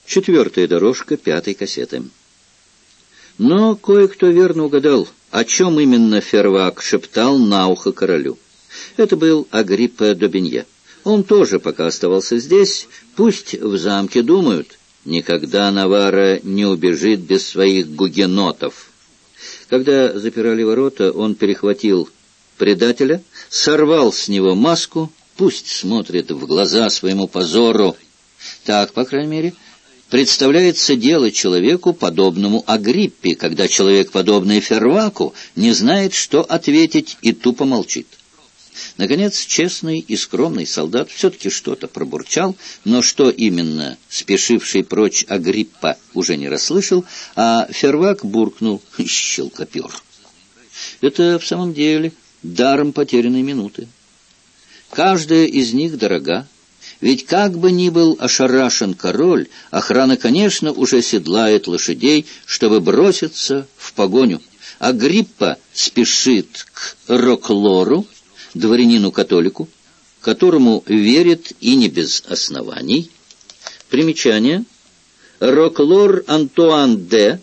Четвертая дорожка пятой кассеты. Но кое-кто верно угадал, о чем именно Фервак шептал на ухо королю. Это был Агриппа d'Aubigné. Он тоже пока оставался здесь. Пусть в замке думают, никогда Наварра не убежит без своих гугенотов. Когда запирали ворота, он перехватил предателя, сорвал с него маску, пусть смотрит в глаза своему позору. Так, по крайней мере, представляется дело человеку, подобному Агриппе, когда человек, подобный Ферваку, не знает, что ответить, и тупо молчит. Наконец, честный и скромный солдат все-таки что-то пробурчал, но что именно спешивший прочь Агриппа уже не расслышал, а Фервак буркнул: «Щелкопер». Это в самом деле даром потерянной минуты. Каждая из них дорога. Ведь как бы ни был ошарашен король, охрана, конечно, уже седлает лошадей, чтобы броситься в погоню. Агриппа спешит к Роклору, дворянину-католику, которому верит и не без оснований. Примечание. Роклор Антуан де,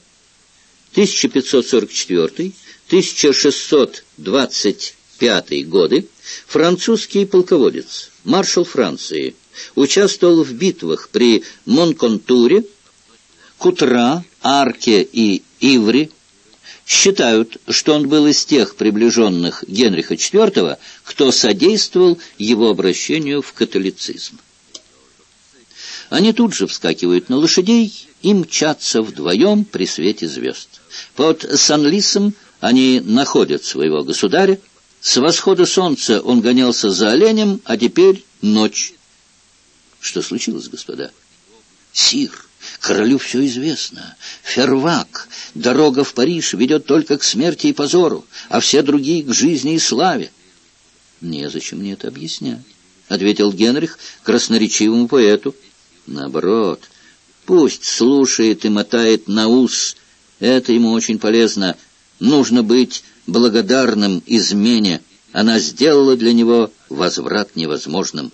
1544-1625 годы, французский полководец, маршал Франции, участвовал в битвах при Монконтуре, Кутра, Арке и Иври. Считают, что он был из тех приближенных Генриха IV, кто содействовал его обращению в католицизм. Они тут же вскакивают на лошадей и мчатся вдвоем при свете звезд. Под Санлисом они находят своего государя. С восхода солнца он гонялся за оленем, а теперь ночь. Что случилось, господа? Сир, королю все известно. Фервак, дорога в Париж ведет только к смерти и позору, а все другие к жизни и славе. Незачем мне это объяснять, — ответил Генрих красноречивому поэту. Наоборот, пусть слушает и мотает на ус. Это ему очень полезно. Нужно быть благодарным измене. Она сделала для него возврат невозможным.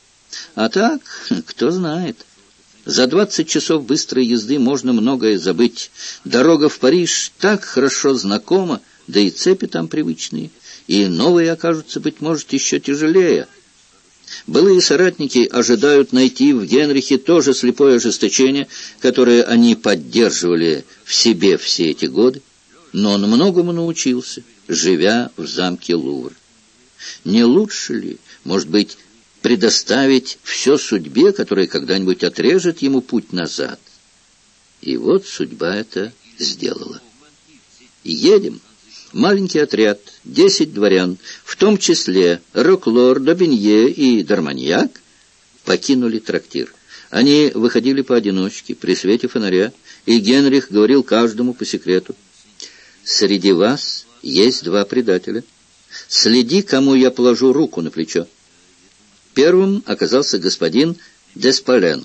А так, кто знает. За 20 часов быстрой езды можно многое забыть. Дорога в Париж так хорошо знакома, да и цепи там привычные, и новые окажутся, быть может, еще тяжелее. Былые соратники ожидают найти в Генрихе то же слепое ожесточение, которое они поддерживали в себе все эти годы, но он многому научился, живя в замке Лувр. Не лучше ли, может быть, предоставить все судьбе, которая когда-нибудь отрежет ему путь назад? И вот судьба это сделала. Едем. Маленький отряд, 10 дворян, в том числе Роклор, d'Aubigné и Дарманьяк, покинули трактир. Они выходили поодиночке, при свете фонаря, и Генрих говорил каждому по секрету: «Среди вас есть 2 предателя. Следи, кому я положу руку на плечо». Первым оказался господин Деспаленг,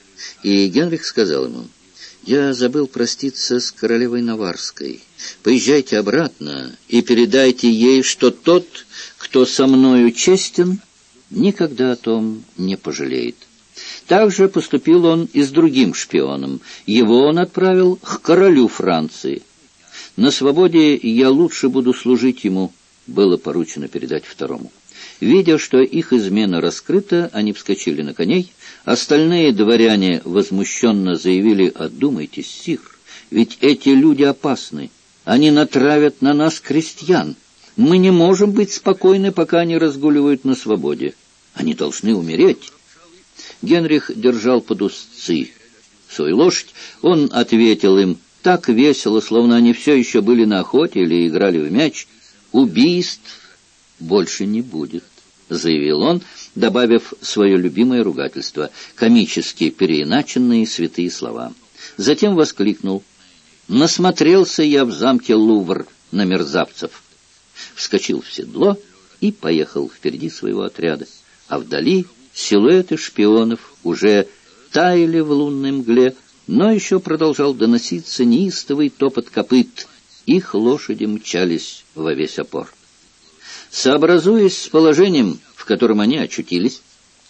и Генрих сказал ему: «Я забыл проститься с королевой Наварской. Поезжайте обратно и передайте ей, что тот, кто со мною честен, никогда о том не пожалеет». Также поступил он и с другим шпионом. Его он отправил к королю Франции. «На свободе я лучше буду служить ему», было поручено передать второму. Видя, что их измена раскрыта, они вскочили на коней. Остальные дворяне возмущенно заявили: «Одумайтесь, сир, ведь эти люди опасны. Они натравят на нас крестьян. Мы не можем быть спокойны, пока они разгуливают на свободе. Они должны умереть». Генрих держал под узцы свою лошадь. Он ответил им так весело, словно они все еще были на охоте или играли в мяч: «Убийств больше не будет», — заявил он, добавив свое любимое ругательство, комически переиначенные святые слова. Затем воскликнул: «Насмотрелся я в замке Лувр на мерзавцев». Вскочил в седло и поехал впереди своего отряда, а вдали силуэты шпионов уже таяли в лунной мгле, но еще продолжал доноситься неистовый топот копыт. Их лошади мчались во весь опор. Сообразуясь с положением, в котором они очутились,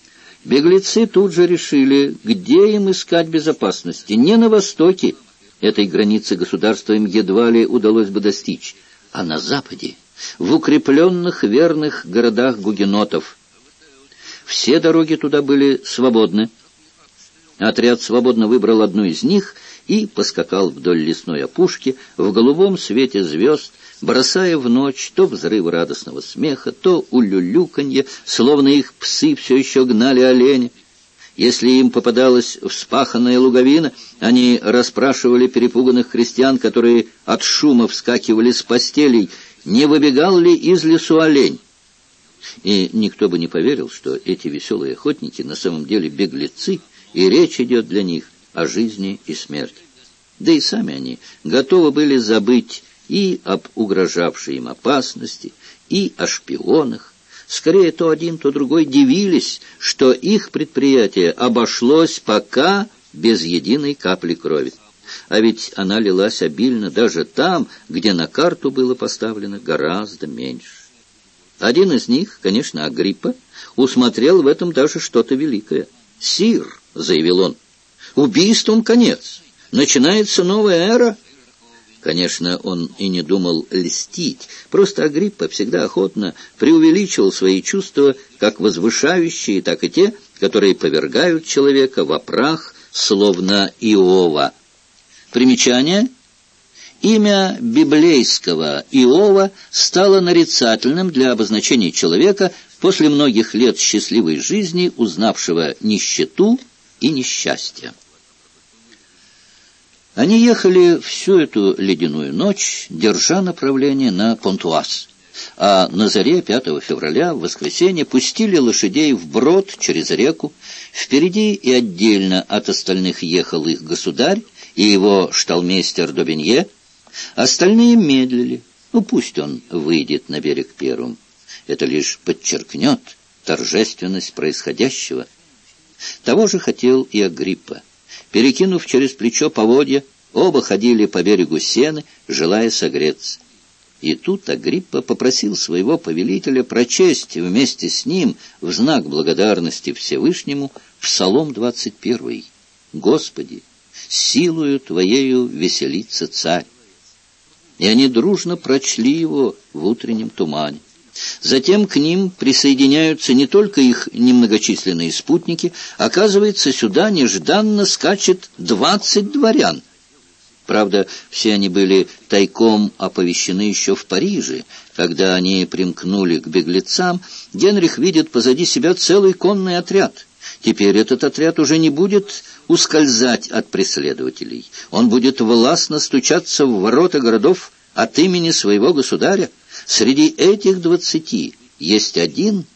Беглецы тут же решили, где им искать безопасности. Не на востоке, этой границы государства им едва ли удалось бы достичь, а на западе, в укрепленных верных городах гугенотов. Все дороги туда были свободны. Отряд свободно выбрал одну из них и поскакал вдоль лесной опушки в голубом свете звезд, бросая в ночь то взрывы радостного смеха, то улюлюканье, словно их псы все еще гнали оленя. Если им попадалась вспаханная луговина, они расспрашивали перепуганных крестьян, которые от шума вскакивали с постелей, не выбегал ли из лесу олень. И никто бы не поверил, что эти веселые охотники на самом деле беглецы, и речь идет для них о жизни и смерти. Да и сами они готовы были забыть и об угрожавшей им опасности, и о шпионах. Скорее, то один, то другой дивились, что их предприятие обошлось пока без единой капли крови. А ведь она лилась обильно даже там, где на карту было поставлено гораздо меньше. Один из них, конечно, Агриппа, усмотрел в этом даже что-то великое. «Сир», — заявил он, — «убийством конец. Начинается новая эра». Конечно, он и не думал льстить. Просто Агриппа всегда охотно преувеличивал свои чувства, как возвышающие, так и те, которые повергают человека во прах, словно Иова. Примечание. Имя библейского Иова стало нарицательным для обозначения человека после многих лет счастливой жизни, узнавшего нищету и несчастье. Они ехали всю эту ледяную ночь, держа направление на Понтуаз, а на заре 5 февраля, в воскресенье, пустили лошадей вброд через реку. Впереди и отдельно от остальных ехал их государь и его шталмейстер Добенье. Остальные медлили. Пусть он выйдет на берег первым. Это лишь подчеркнет торжественность происходящего. Того же хотел и Агриппа. Перекинув через плечо поводья, оба ходили по берегу Сены, желая согреться. И тут Агриппа попросил своего повелителя прочесть вместе с ним в знак благодарности Всевышнему Псалом 21. «Господи, силою Твоею веселится царь». И они дружно прочли его в утреннем тумане. Затем к ним присоединяются не только их немногочисленные спутники. Оказывается, сюда нежданно скачет 20 дворян. Правда, все они были тайком оповещены еще в Париже. Когда они примкнули к беглецам, Генрих видит позади себя целый конный отряд. Теперь этот отряд уже не будет ускользать от преследователей. Он будет властно стучаться в ворота городов от имени своего государя. Среди этих 20 есть один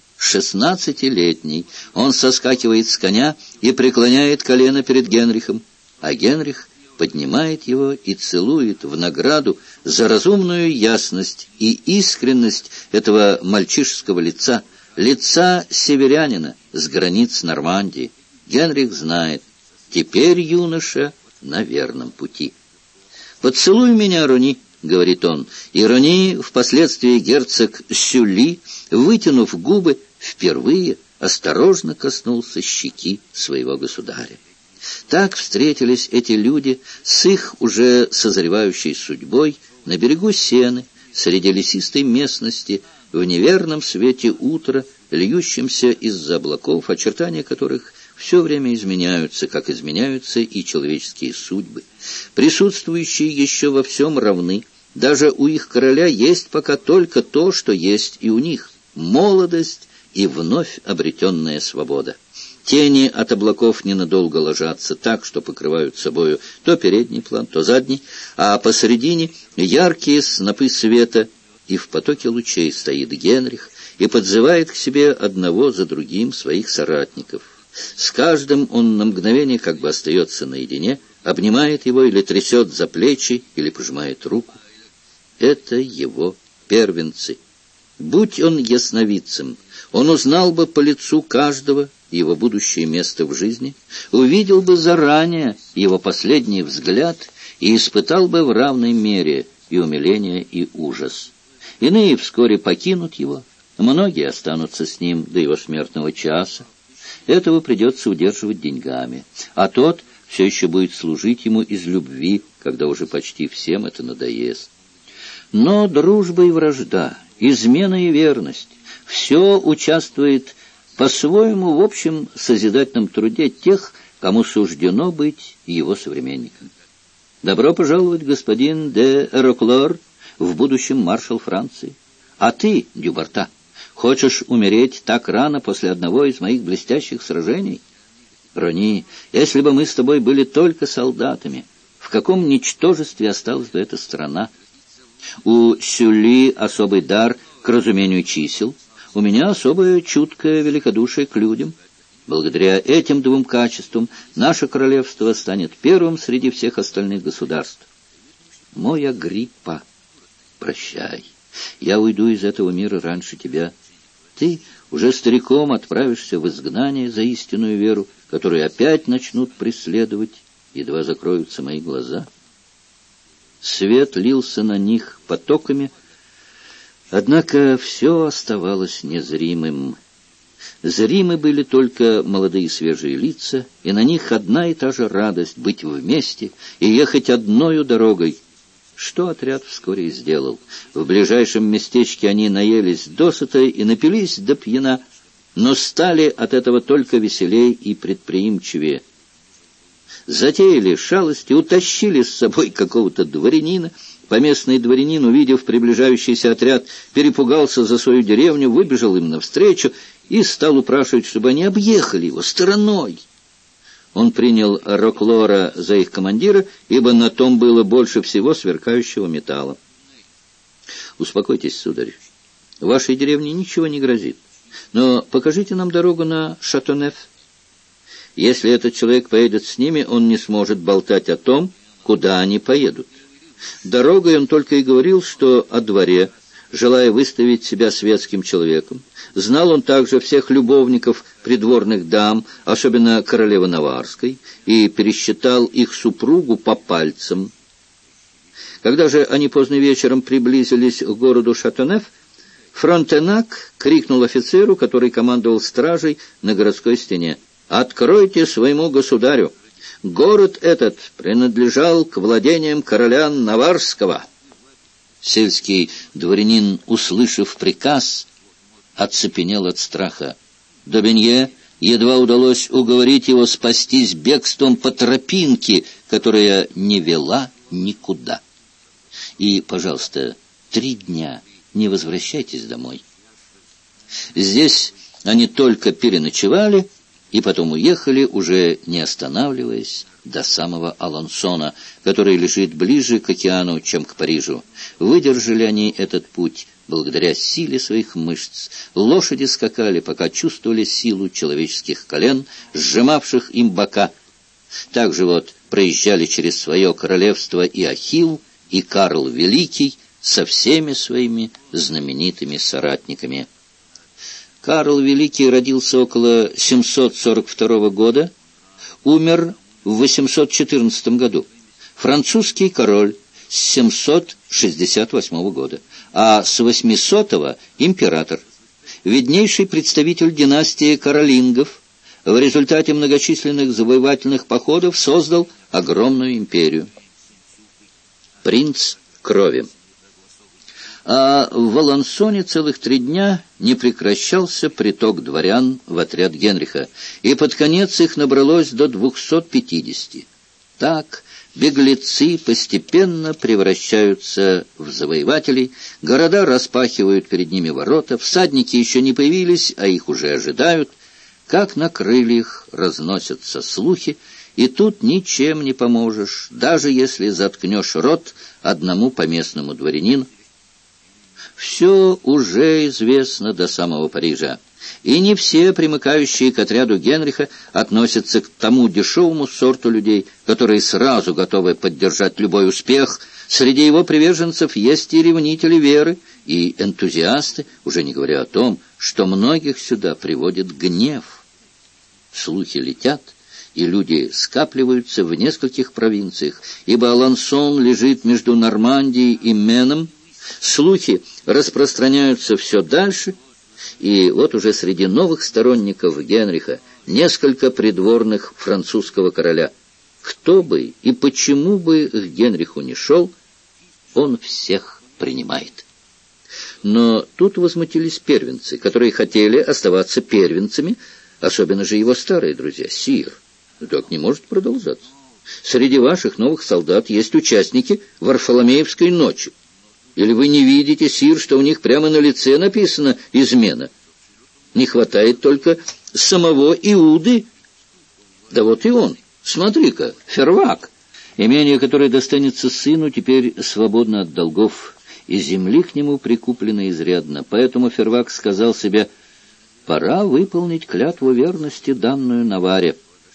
16-летний. Он соскакивает с коня и преклоняет колено перед Генрихом, а Генрих поднимает его и целует в награду за разумную ясность и искренность этого мальчишеского лица, лица северянина с границ Нормандии. Генрих знает, теперь юноша на верном пути. «Поцелуй меня, Рони», — говорит он, и Рони, впоследствии герцог Сюли, вытянув губы, впервые осторожно коснулся щеки своего государя. Так встретились эти люди с их уже созревающей судьбой на берегу Сены, среди лесистой местности, в неверном свете утра, льющемся из-за облаков, очертания которых все время изменяются, как изменяются и человеческие судьбы. Присутствующие еще во всем равны. Даже у их короля есть пока только то, что есть и у них — молодость и вновь обретенная свобода. Тени от облаков ненадолго ложатся так, что покрывают собою то передний план, то задний, а посредине яркие снопы света, и в потоке лучей стоит Генрих и подзывает к себе одного за другим своих соратников. С каждым он на мгновение как бы остается наедине, обнимает его или трясет за плечи, или пожимает руку. Это его первенцы. Будь он ясновидцем, он узнал бы по лицу каждого его будущее место в жизни, увидел бы заранее его последний взгляд и испытал бы в равной мере и умиление, и ужас. Иные вскоре покинут его, многие останутся с ним до его смертного часа. этого придется удерживать деньгами, а тот все еще будет служить ему из любви, когда уже почти всем это надоест. Но дружба и вражда, измена и верность — все участвует по-своему в общем созидательном труде тех, кому суждено быть его современником. Добро пожаловать, господин де Роклор, в будущем маршал Франции. А ты, Дюбарта, хочешь умереть так рано после одного из моих блестящих сражений? Рони, если бы мы с тобой были только солдатами, в каком ничтожестве осталась бы эта страна? У Сюлли особый дар к разумению чисел, у меня особое чуткое великодушие к людям. Благодаря этим двум качествам наше королевство станет первым среди всех остальных государств. Мой Агриппа, прощай, я уйду из этого мира раньше тебя. Ты уже стариком отправишься в изгнание за истинную веру, которую опять начнут преследовать, едва закроются мои глаза. Свет лился на них потоками, однако все оставалось незримым. Зримы были только молодые свежие лица, и на них одна и та же радость быть вместе и ехать одною дорогой, что отряд вскоре и сделал. В ближайшем местечке они наелись досыта и напились до пьяна, но стали от этого только веселей и предприимчивее. Затеяли шалости, утащили с собой какого-то дворянина. Поместный дворянин, увидев приближающийся отряд, перепугался за свою деревню, выбежал им навстречу и стал упрашивать, чтобы они объехали его стороной. Он принял Роклора за их командира, ибо на том было больше всего сверкающего металла. «Успокойтесь, сударь, вашей деревне ничего не грозит, но покажите нам дорогу на Шатонеф. Если этот человек поедет с ними, он не сможет болтать о том, куда они поедут. Дорогой он только и говорил, что о дворе, желая выставить себя светским человеком. Знал он также всех любовников придворных дам, особенно королевы Наварской, и пересчитал их супругу по пальцам. Когда же они поздно вечером приблизились к городу Шатонеф, Фронтенак крикнул офицеру, который командовал стражей на городской стене: «Откройте своему государю! Город этот принадлежал к владениям короля Наварского». Сельский дворянин, услышав приказ, оцепенел от страха. Добенье едва удалось уговорить его спастись бегством по тропинке, которая не вела никуда. И, пожалуйста, 3 дня не возвращайтесь домой. Здесь они только переночевали и потом уехали, уже не останавливаясь, до самого Алансона, который лежит ближе к океану, чем к Парижу. Выдержали они этот путь благодаря силе своих мышц. Лошади скакали, пока чувствовали силу человеческих колен, сжимавших им бока. Также вот проезжали через свое королевство и Ахилл, и Карл Великий со всеми своими знаменитыми соратниками. Карл Великий родился около 742 года, умер в 814 году. Французский король с 768 года, а с 800-го император, виднейший представитель династии каролингов, в результате многочисленных завоевательных походов создал огромную империю. Принц крови. А в Алансоне целых 3 дня не прекращался приток дворян в отряд Генриха, и под конец их набралось до 250. Так беглецы постепенно превращаются в завоевателей, города распахивают перед ними ворота, всадники еще не появились, а их уже ожидают. Как на крыльях разносятся слухи, и тут ничем не поможешь, даже если заткнешь рот одному поместному дворянину. Все уже известно до самого Парижа, и не все примыкающие к отряду Генриха относятся к тому дешевому сорту людей, которые сразу готовы поддержать любой успех. Среди его приверженцев есть и ревнители веры, и энтузиасты, уже не говоря о том, что многих сюда приводит гнев. Слухи летят, и люди скапливаются в нескольких провинциях, ибо Алансон лежит между Нормандией и Меном. Слухи распространяются все дальше, и вот уже среди новых сторонников Генриха несколько придворных французского короля. Кто бы и почему бы к Генриху не шел, он всех принимает. Но тут возмутились первенцы, которые хотели оставаться первенцами, особенно же его старые друзья. Сир, так не может продолжаться. Среди ваших новых солдат есть участники Варфоломеевской ночи. Или вы не видите, сир, что у них прямо на лице написано «измена»? Не хватает только самого Иуды. Да вот и он. Смотри-ка, Фервак. Имение, которое достанется сыну, теперь свободно от долгов, и земли к нему прикуплено изрядно. Поэтому Фервак сказал себе: пора выполнить клятву верности, данную Наварре.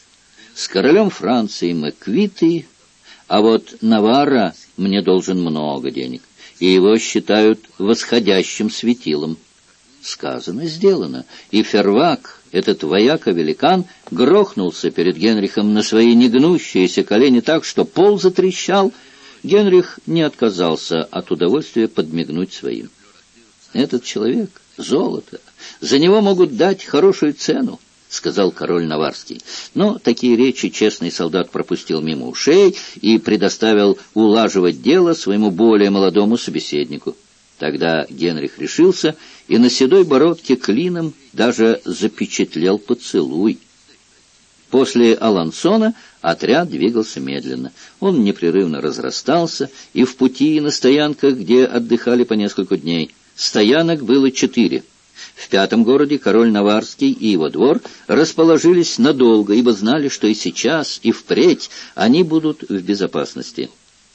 С королем Франции мы квиты, а вот Наварра мне должен много денег, и его считают восходящим светилом. Сказано, сделано, и Фервак, этот вояка-великан, грохнулся перед Генрихом на свои негнущиеся колени так, что пол затрещал. Генрих не отказался от удовольствия подмигнуть своим. Этот человек — золото, за него могут дать хорошую цену, — сказал король Наварский. Но такие речи честный солдат пропустил мимо ушей и предоставил улаживать дело своему более молодому собеседнику. Тогда Генрих решился и на седой бородке клином даже запечатлел поцелуй. После Алансона отряд двигался медленно. Он непрерывно разрастался, и в пути, и на стоянках, где отдыхали по несколько дней. Стоянок было 4. В 5-м городе король Наварский и его двор расположились надолго, ибо знали, что и сейчас, и впредь они будут в безопасности.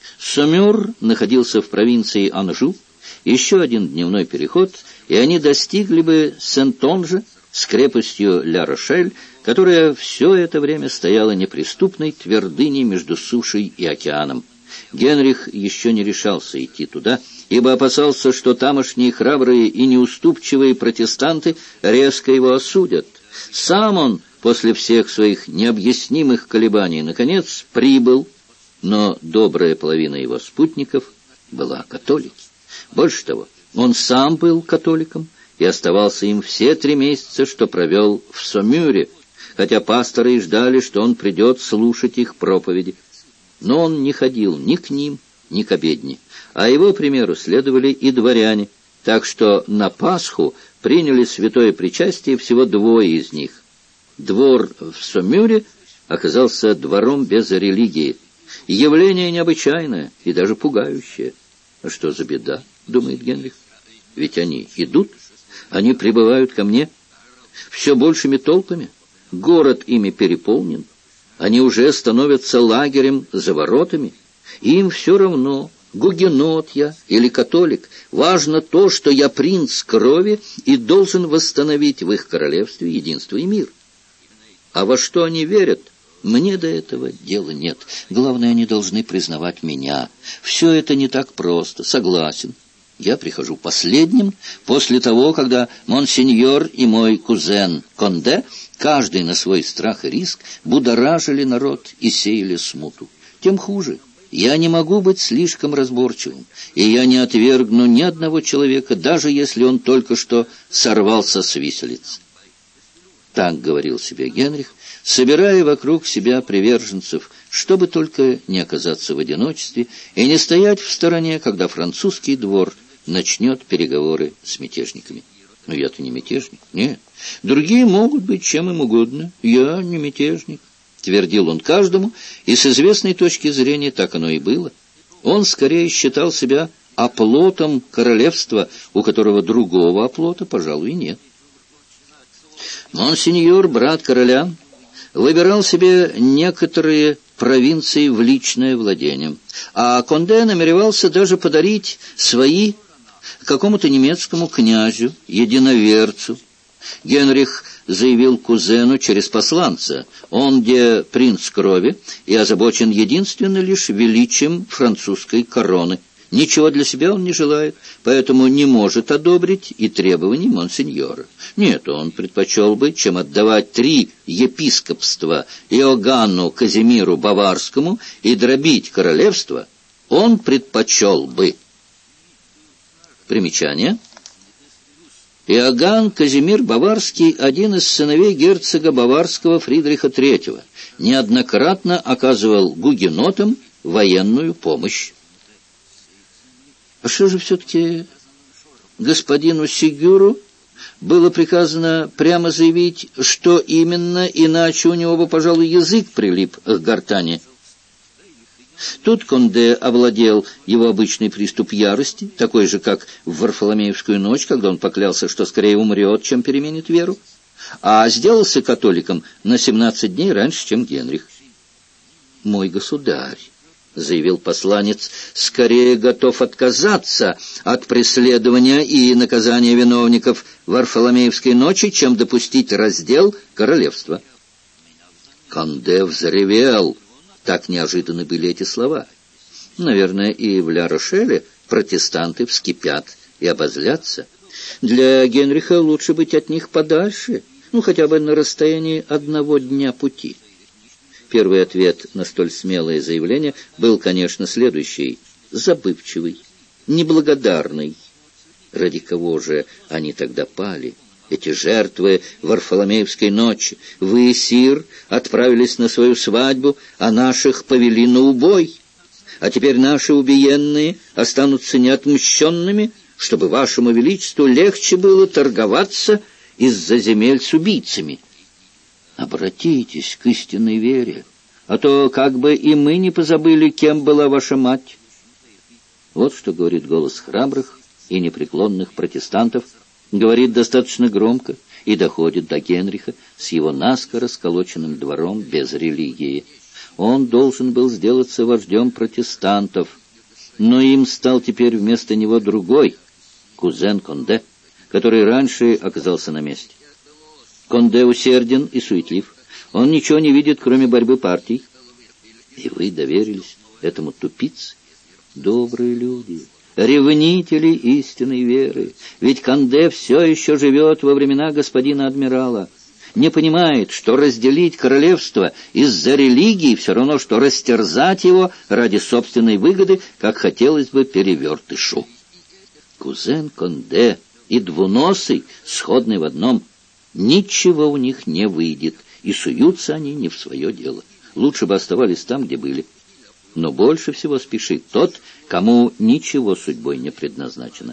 Сомюр находился в провинции Анжу. Еще один дневной переход, и они достигли бы Сентонжа с крепостью Ля-Рошель, которая все это время стояла неприступной твердыней между сушей и океаном. Генрих еще не решался идти туда, ибо опасался, что тамошние храбрые и неуступчивые протестанты резко его осудят. Сам он, после всех своих необъяснимых колебаний, наконец прибыл, но добрая половина его спутников была католики. Больше того, он сам был католиком и оставался им все 3 месяца, что провел в Сомюре, хотя пасторы и ждали, что он придет слушать их проповеди. Но он не ходил ни к ним, ни к обедне, а его примеру следовали и дворяне, так что на Пасху приняли святое причастие всего 2 из них. Двор в Сомюре оказался двором без религии, явление необычайное и даже пугающее. А что за беда, думает Генрих? Ведь они идут, они прибывают ко мне все большими толпами, город ими переполнен, они уже становятся лагерем за воротами, и им все равно, гугенот я или католик, важно то, что я принц крови и должен восстановить в их королевстве единство и мир. А во что они верят? Мне до этого дела нет. Главное, они должны признавать меня. Все это не так просто, согласен. Я прихожу последним, после того, когда монсеньор и мой кузен Конде, каждый на свой страх и риск, будоражили народ и сеяли смуту. Тем хуже. Я не могу быть слишком разборчивым, и я не отвергну ни одного человека, даже если он только что сорвался с виселицы. Так говорил себе Генрих, собирая вокруг себя приверженцев, чтобы только не оказаться в одиночестве и не стоять в стороне, когда французский двор начнет переговоры с мятежниками. Но я-то не мятежник. Нет, другие могут быть чем им угодно. Я не мятежник, твердил он каждому, и с известной точки зрения так оно и было. Он скорее считал себя оплотом королевства, у которого другого оплота, пожалуй, нет. Монсеньор, брат короля, выбирал себе некоторые провинции в личное владение, а Конде намеревался даже подарить свои какому-то немецкому князю, единоверцу. Генрих заявил кузену через посланца: он где принц крови и озабочен единственно лишь величием французской короны. Ничего для себя он не желает, поэтому не может одобрить и требований монсеньора. Нет, он предпочел бы, чем отдавать 3 епископства Иоганну Казимиру Баварскому и дробить королевство, он предпочел бы. Примечание. Иоганн Казимир Баварский, один из сыновей герцога Баварского Фридриха III, неоднократно оказывал гугенотам военную помощь. А что же все-таки господину Сигюру было приказано прямо заявить, что именно, иначе у него бы, пожалуй, язык прилип к гортани? Тут Конде овладел его обычный приступ ярости, такой же, как в Варфоломеевскую ночь, когда он поклялся, что скорее умрет, чем переменит веру, а сделался католиком на 17 дней раньше, чем Генрих. «Мой государь», — заявил посланец, — «скорее готов отказаться от преследования и наказания виновников Варфоломеевской ночи, чем допустить раздел королевства». Конде взревел. Так неожиданны были эти слова. Наверное, и в Ля-Рошеле протестанты вскипят и обозлятся. Для Генриха лучше быть от них подальше, хотя бы на расстоянии 1 дня пути. Первый ответ на столь смелое заявление был, конечно, следующий: забывчивый, неблагодарный. Ради кого же они тогда пали? Эти жертвы Варфоломеевской ночи. Вы, сир, отправились на свою свадьбу, а наших повели на убой. А теперь наши убиенные останутся неотмщенными, чтобы вашему величеству легче было торговаться из-за земель с убийцами. Обратитесь к истинной вере, а то как бы и мы не позабыли, кем была ваша мать. Вот что говорит голос храбрых и непреклонных протестантов, говорит достаточно громко и доходит до Генриха с его наскоро сколоченным двором без религии. Он должен был сделаться вождем протестантов, но им стал теперь вместо него другой, кузен Конде, который раньше оказался на месте. Конде усерден и суетлив, он ничего не видит, кроме борьбы партий. И вы доверились этому тупице? Добрые люди, ревнители истинной веры, ведь Конде все еще живет во времена господина адмирала, не понимает, что разделить королевство из-за религии все равно, что растерзать его ради собственной выгоды, как хотелось бы перевертышу. Кузен Конде и Двуносый сходны в одном: ничего у них не выйдет, и суются они не в свое дело. Лучше бы оставались там, где были. Но больше всего спешит тот, кому ничего судьбой не предназначено.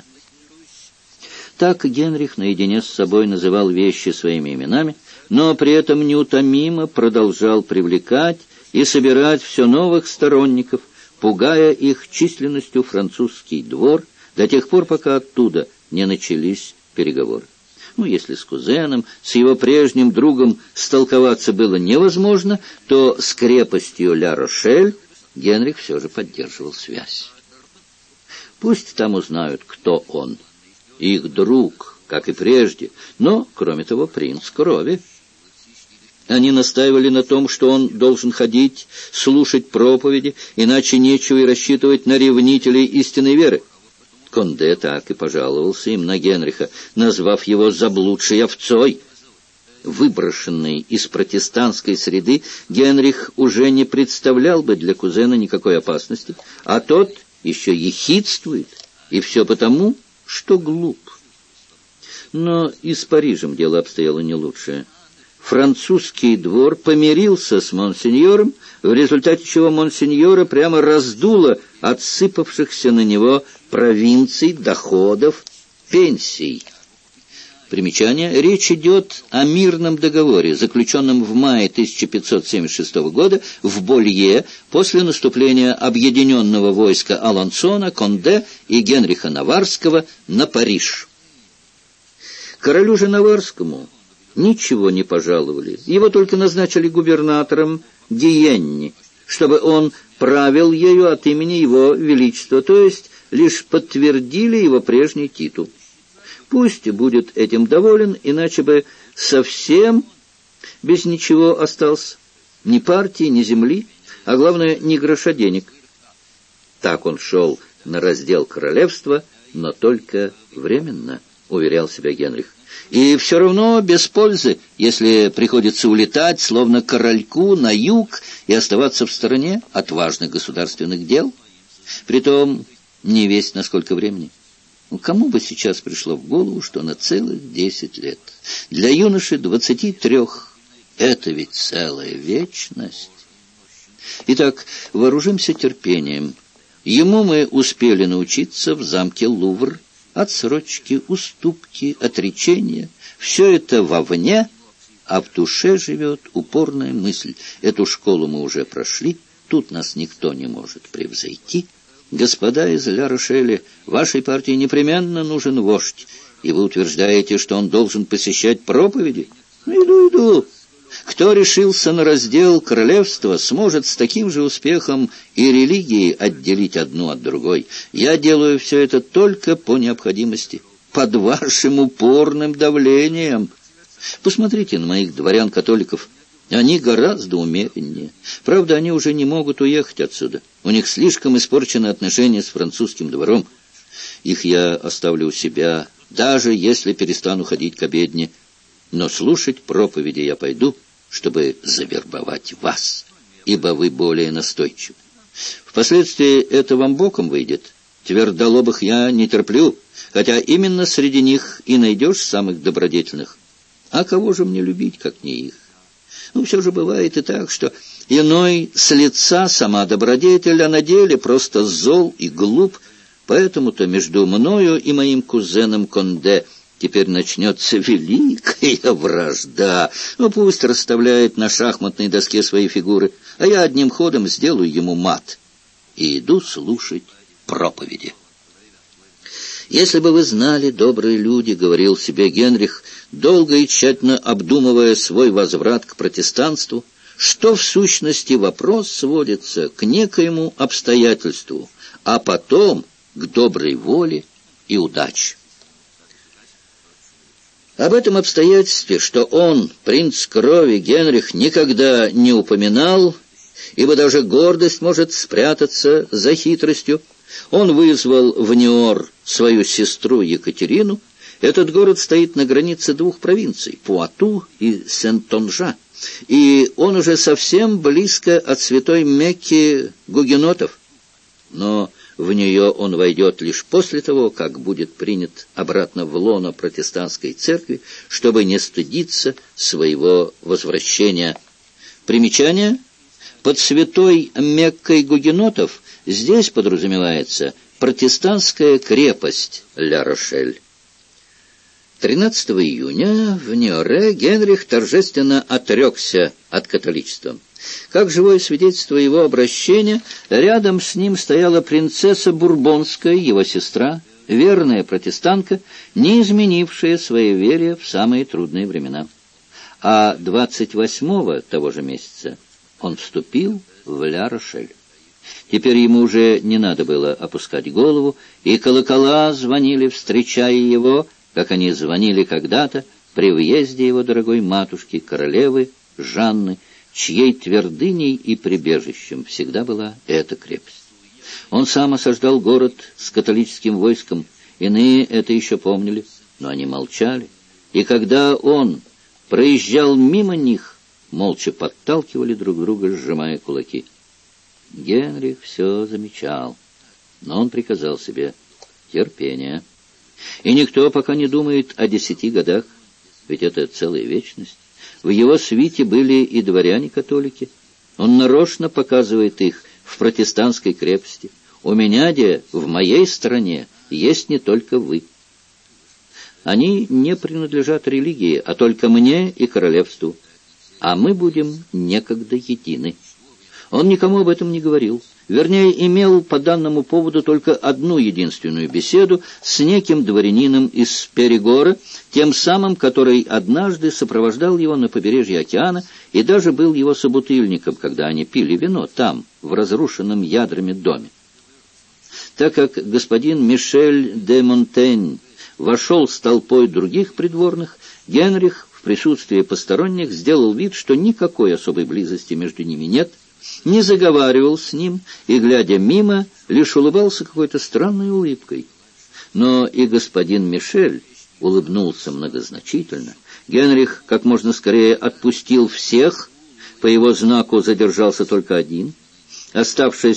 Так Генрих наедине с собой называл вещи своими именами, но при этом неутомимо продолжал привлекать и собирать все новых сторонников, пугая их численностью французский двор до тех пор, пока оттуда не начались переговоры. Если с кузеном, с его прежним другом столковаться было невозможно, то с крепостью Ля-Рошель Генрих все же поддерживал связь. Пусть там узнают, кто он. Их друг, как и прежде, но, кроме того, принц крови. Они настаивали на том, что он должен ходить, слушать проповеди, иначе нечего и рассчитывать на ревнителей истинной веры. Конде так и пожаловался им на Генриха, назвав его заблудшей овцой. Выброшенный из протестантской среды, Генрих уже не представлял бы для кузена никакой опасности, а тот еще ехидствует, и все потому, что глуп. Но и с Парижем дело обстояло не лучше. Французский двор помирился с монсеньором, в результате чего монсеньора прямо раздуло от сыпавшихся на него провинций, доходов, пенсий. Примечание. Речь идет о мирном договоре, заключенном в мае 1576 года в Болье после наступления объединенного войска Алансона, Конде и Генриха Наварского на Париж. Королю же Наварскому ничего не пожаловали. Его только назначили губернатором Гиенни, чтобы он правил ею от имени его величества, то есть лишь подтвердили его прежний титул. Пусть будет этим доволен, иначе бы совсем без ничего остался. Ни партии, ни земли, а главное, ни гроша денег. Так он шел на раздел королевства, но только временно, уверял себя Генрих. И все равно без пользы, если приходится улетать, словно корольку, на юг и оставаться в стороне от важных государственных дел. Притом не весть на сколько времени. Кому бы сейчас пришло в голову, что на целых 10 лет? Для юноши 23 это ведь целая вечность. Итак, вооружимся терпением. Ему мы успели научиться в замке Лувр. Отсрочки, уступки, отречения — все это вовне, а в душе живет упорная мысль. Эту школу мы уже прошли, тут нас никто не может превзойти. Господа из Ля-Рошеля, вашей партии непременно нужен вождь, и вы утверждаете, что он должен посещать проповеди? Иду. Кто решился на раздел королевства, сможет с таким же успехом и религии отделить одну от другой. Я делаю все это только по необходимости, под вашим упорным давлением. Посмотрите на моих дворян-католиков. Они гораздо умереннее. Правда, они уже не могут уехать отсюда. У них слишком испорчены отношения с французским двором. Их я оставлю у себя, даже если перестану ходить к обедне. Но слушать проповеди я пойду, чтобы завербовать вас, ибо вы более настойчивы. Впоследствии это вам боком выйдет. Твердолобых я не терплю, хотя именно среди них и найдешь самых добродетельных. А кого же мне любить, как не их? Все же бывает и так, что иной с лица сама добродетель, а на деле просто зол и глуп. Поэтому-то между мною и моим кузеном Конде теперь начнется великая вражда. Пусть расставляет на шахматной доске свои фигуры, а я одним ходом сделаю ему мат. И иду слушать проповеди. «Если бы вы знали, добрые люди, — говорил себе Генрих, долго и тщательно обдумывая свой возврат к протестанству, — что в сущности вопрос сводится к некоему обстоятельству, а потом к доброй воле и удаче. Об этом обстоятельстве, что он, принц крови, Генрих, никогда не упоминал, ибо даже гордость может спрятаться за хитростью, он вызвал в Ниор свою сестру Екатерину. Этот город стоит на границе двух провинций — Пуату и Сен-Тонжа, и он уже совсем близко от святой Мекки гугенотов. Но в нее он войдет лишь после того, как будет принят обратно в лоно протестантской церкви, чтобы не стыдиться своего возвращения. Примечание: под святой Меккой гугенотов здесь подразумевается протестантская крепость Ля-Рошель. 13 июня в Ниоре Генрих торжественно отрекся от католичества. Как живое свидетельство его обращения, рядом с ним стояла принцесса Бурбонская, его сестра, верная протестантка, не изменившая своей вере в самые трудные времена. А 28-го того же месяца он вступил в Ля-Рошель. Теперь ему уже не надо было опускать голову, и колокола звонили, встречая его, как они звонили когда-то при въезде его дорогой матушки, королевы Жанны, чьей твердыней и прибежищем всегда была эта крепость. Он сам осаждал город с католическим войском, иные это еще помнили, но они молчали, и когда он проезжал мимо них, молча подталкивали друг друга, сжимая кулаки. Генрих все замечал, но он приказал себе терпение. И никто пока не думает о 10 годах, ведь это целая вечность. В его свите были и дворяне-католики. Он нарочно показывает их в протестантской крепости. У меня, де, в моей стране, есть не только вы. Они не принадлежат религии, а только мне и королевству. А мы будем некогда едины. Он никому об этом не говорил. Вернее, имел по данному поводу только одну единственную беседу с неким дворянином из Перегора, тем самым, который однажды сопровождал его на побережье океана и даже был его собутыльником, когда они пили вино там, в разрушенном ядрами доме. Так как господин Мишель де Монтень вошел с толпой других придворных, Генрих в присутствии посторонних сделал вид, что никакой особой близости между ними нет, не заговаривал с ним и, глядя мимо, лишь улыбался какой-то странной улыбкой. Но и господин Мишель улыбнулся многозначительно. Генрих как можно скорее отпустил всех, по его знаку задержался только один. Оставшись в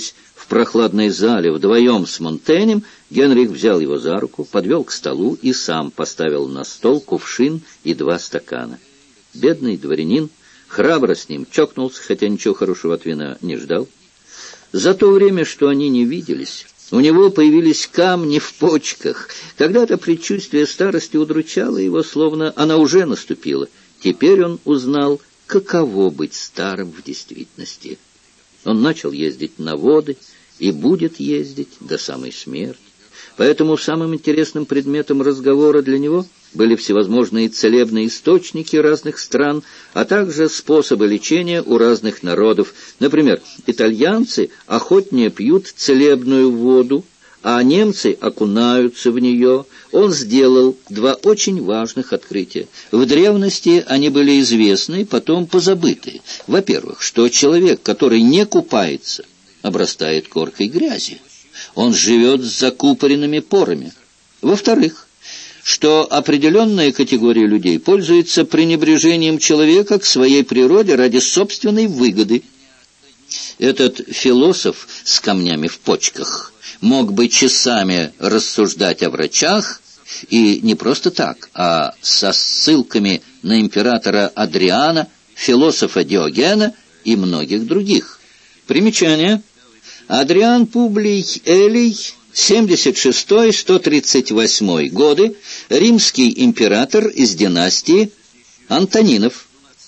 прохладной зале вдвоем с Монтенем, Генрих взял его за руку, подвел к столу и сам поставил на стол кувшин и 2 стакана. Бедный дворянин храбро с ним чокнулся, хотя ничего хорошего от вина не ждал. За то время, что они не виделись, у него появились камни в почках. Когда-то предчувствие старости удручало его, словно она уже наступила. Теперь он узнал, каково быть старым в действительности. Он начал ездить на воды и будет ездить до самой смерти. Поэтому самым интересным предметом разговора для него были всевозможные целебные источники разных стран, а также способы лечения у разных народов. Например, итальянцы охотнее пьют целебную воду, а немцы окунаются в нее. Он сделал 2 очень важных открытия. В древности они были известны, потом позабыты. Во-первых, что человек, который не купается, обрастает коркой грязи. Он живет с закупоренными порами. Во-вторых, что определенная категория людей пользуется пренебрежением человека к своей природе ради собственной выгоды. Этот философ с камнями в почках мог бы часами рассуждать о врачах, и не просто так, а со ссылками на императора Адриана, философа Диогена и многих других. Примечание. Адриан Публий Элий, 76-138 годы, римский император из династии Антонинов.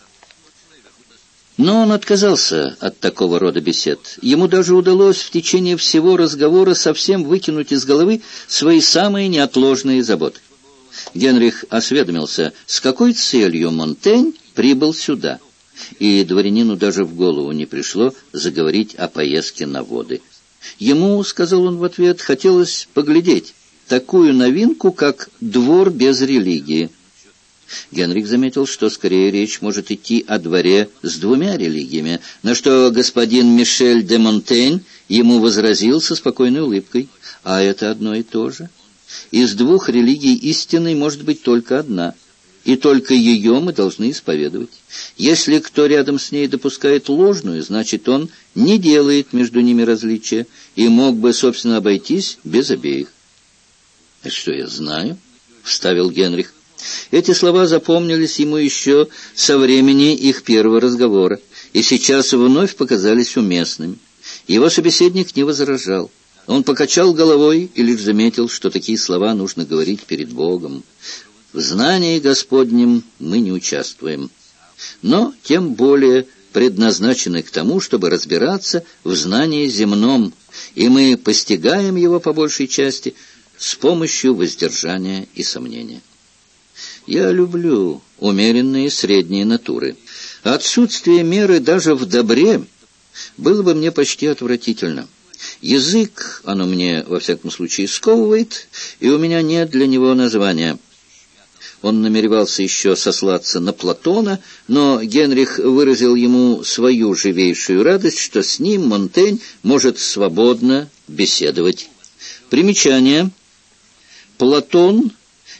Но он отказался от такого рода бесед. Ему даже удалось в течение всего разговора совсем выкинуть из головы свои самые неотложные заботы. Генрих осведомился, с какой целью Монтень прибыл сюда, и дворянину даже в голову не пришло заговорить о поездке на воды. Ему, сказал он в ответ, хотелось поглядеть такую новинку, как двор без религии. Генрих заметил, что скорее речь может идти о дворе с 2 религиями, на что господин Мишель де Монтень ему возразил со спокойной улыбкой: «А это одно и то же. Из 2 религий истинной может быть только одна, и только ее мы должны исповедовать. Если кто рядом с ней допускает ложную, значит, он не делает между ними различия и мог бы, собственно, обойтись без обеих». «Это что, я знаю?» — вставил Генрих. Эти слова запомнились ему еще со времени их первого разговора, и сейчас вновь показались уместными. Его собеседник не возражал. Он покачал головой и лишь заметил, что такие слова нужно говорить перед Богом. В знании Господнем мы не участвуем, но тем более предназначены к тому, чтобы разбираться в знании земном, и мы постигаем его по большей части с помощью воздержания и сомнения. Я люблю умеренные средние натуры. Отсутствие меры даже в добре было бы мне почти отвратительно. Язык, оно мне, во всяком случае, сковывает, и у меня нет для него названия. Он намеревался еще сослаться на Платона, но Генрих выразил ему свою живейшую радость, что с ним Монтень может свободно беседовать. Примечание. Платон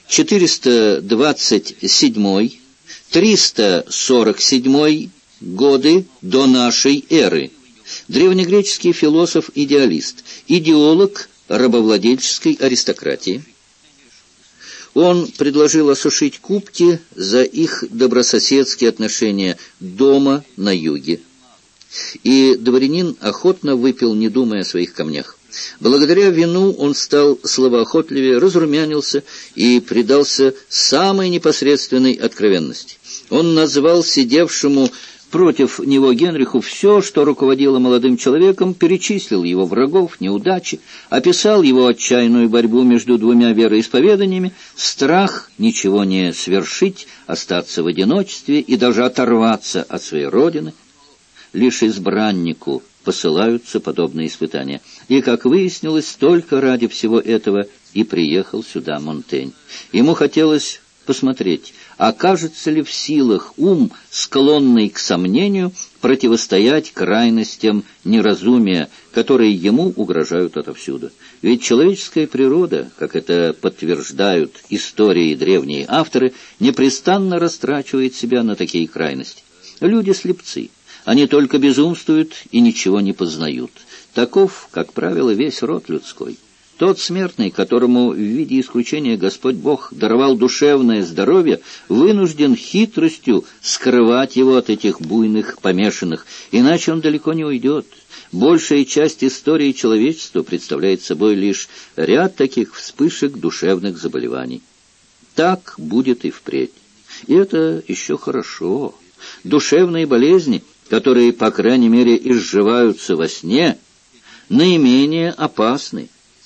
427-347 годы до нашей эры. Древнегреческий философ-идеалист, идеолог рабовладельческой аристократии. Он предложил осушить кубки за их добрососедские отношения дома на юге. И дворянин охотно выпил, не думая о своих камнях. Благодаря вину он стал словоохотливее, разрумянился и предался самой непосредственной откровенности. Он назвал сидевшему против него Генриху все, что руководило молодым человеком, перечислил его врагов, неудачи, описал его отчаянную борьбу между 2 вероисповеданиями, страх ничего не свершить, остаться в одиночестве и даже оторваться от своей родины. Лишь избраннику посылаются подобные испытания. И, как выяснилось, только ради всего этого и приехал сюда Монтень. Ему хотелось посмотреть, окажется ли в силах ум, склонный к сомнению, противостоять крайностям неразумия, которые ему угрожают отовсюду. Ведь человеческая природа, как это подтверждают истории и древние авторы, непрестанно растрачивает себя на такие крайности. Люди слепцы. Они только безумствуют и ничего не познают. Таков, как правило, весь род людской. Тот смертный, которому в виде исключения Господь Бог даровал душевное здоровье, вынужден хитростью скрывать его от этих буйных помешанных, иначе он далеко не уйдет. Большая часть истории человечества представляет собой лишь ряд таких вспышек душевных заболеваний. Так будет и впредь. И это еще хорошо. Душевные болезни, которые, по крайней мере, изживаются во сне, наименее опасны.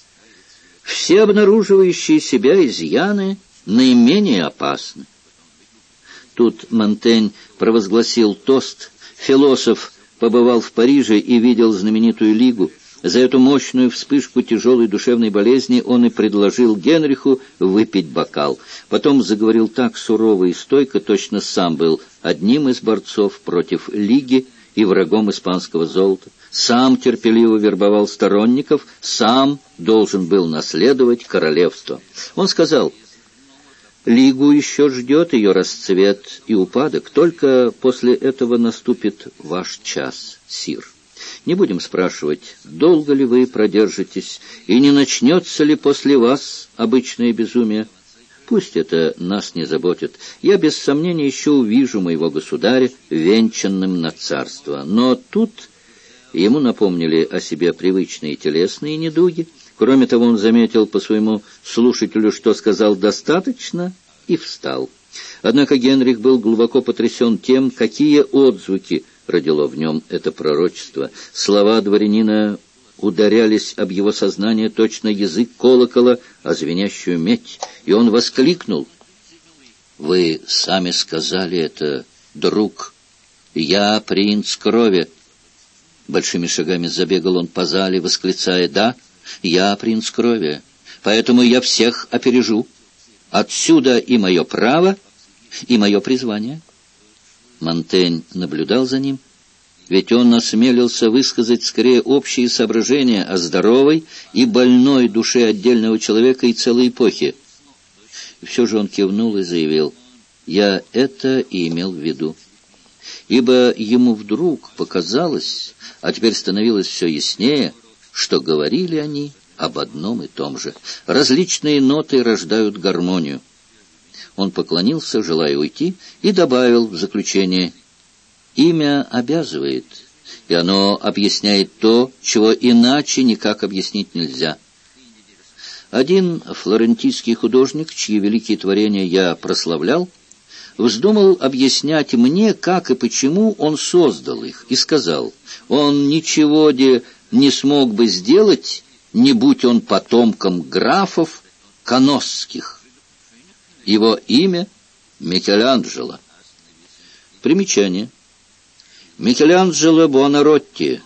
Все обнаруживающие себя изъяны наименее опасны. Тут Монтень провозгласил тост. Философ побывал в Париже и видел знаменитую Лигу. За эту мощную вспышку тяжелой душевной болезни он и предложил Генриху выпить бокал. Потом заговорил так сурово и стойко, точно сам был одним из борцов против Лиги и врагом испанского золота. Сам терпеливо вербовал сторонников, сам должен был наследовать королевство. Он сказал: «Лигу еще ждет ее расцвет и упадок, только после этого наступит ваш час, сир. Не будем спрашивать, долго ли вы продержитесь, и не начнется ли после вас обычное безумие. Пусть это нас не заботит. Я без сомнения еще увижу моего государя венчанным на царство». Но тут ему напомнили о себе привычные телесные недуги. Кроме того, он заметил по своему слушателю, что сказал «достаточно», и встал. Однако Генрих был глубоко потрясен тем, какие отзвуки родило в нем это пророчество. Слова дворянина ударялись об его сознание точно язык колокола о звенящую медь, и он воскликнул: «Вы сами сказали это, друг. Я принц крови». Большими шагами забегал он по зале, восклицая: «Да, я принц крови, поэтому я всех опережу. Отсюда и мое право, и мое призвание». Монтень наблюдал за ним, ведь он осмелился высказать скорее общие соображения о здоровой и больной душе отдельного человека и целой эпохи. И все же он кивнул и заявил: «Я это и имел в виду». Ибо ему вдруг показалось, а теперь становилось все яснее, что говорили они об одном и том же. Различные ноты рождают гармонию. Он поклонился, желая уйти, и добавил в заключение: «Имя обязывает, и оно объясняет то, чего иначе никак объяснить нельзя». Один флорентийский художник, чьи великие творения я прославлял, вздумал объяснять мне, как и почему он создал их, и сказал: «Он ничего не смог бы сделать, не будь он потомком графов Каносских». Его имя — Микеланджело. Примечание. Микеланджело Буонаротти,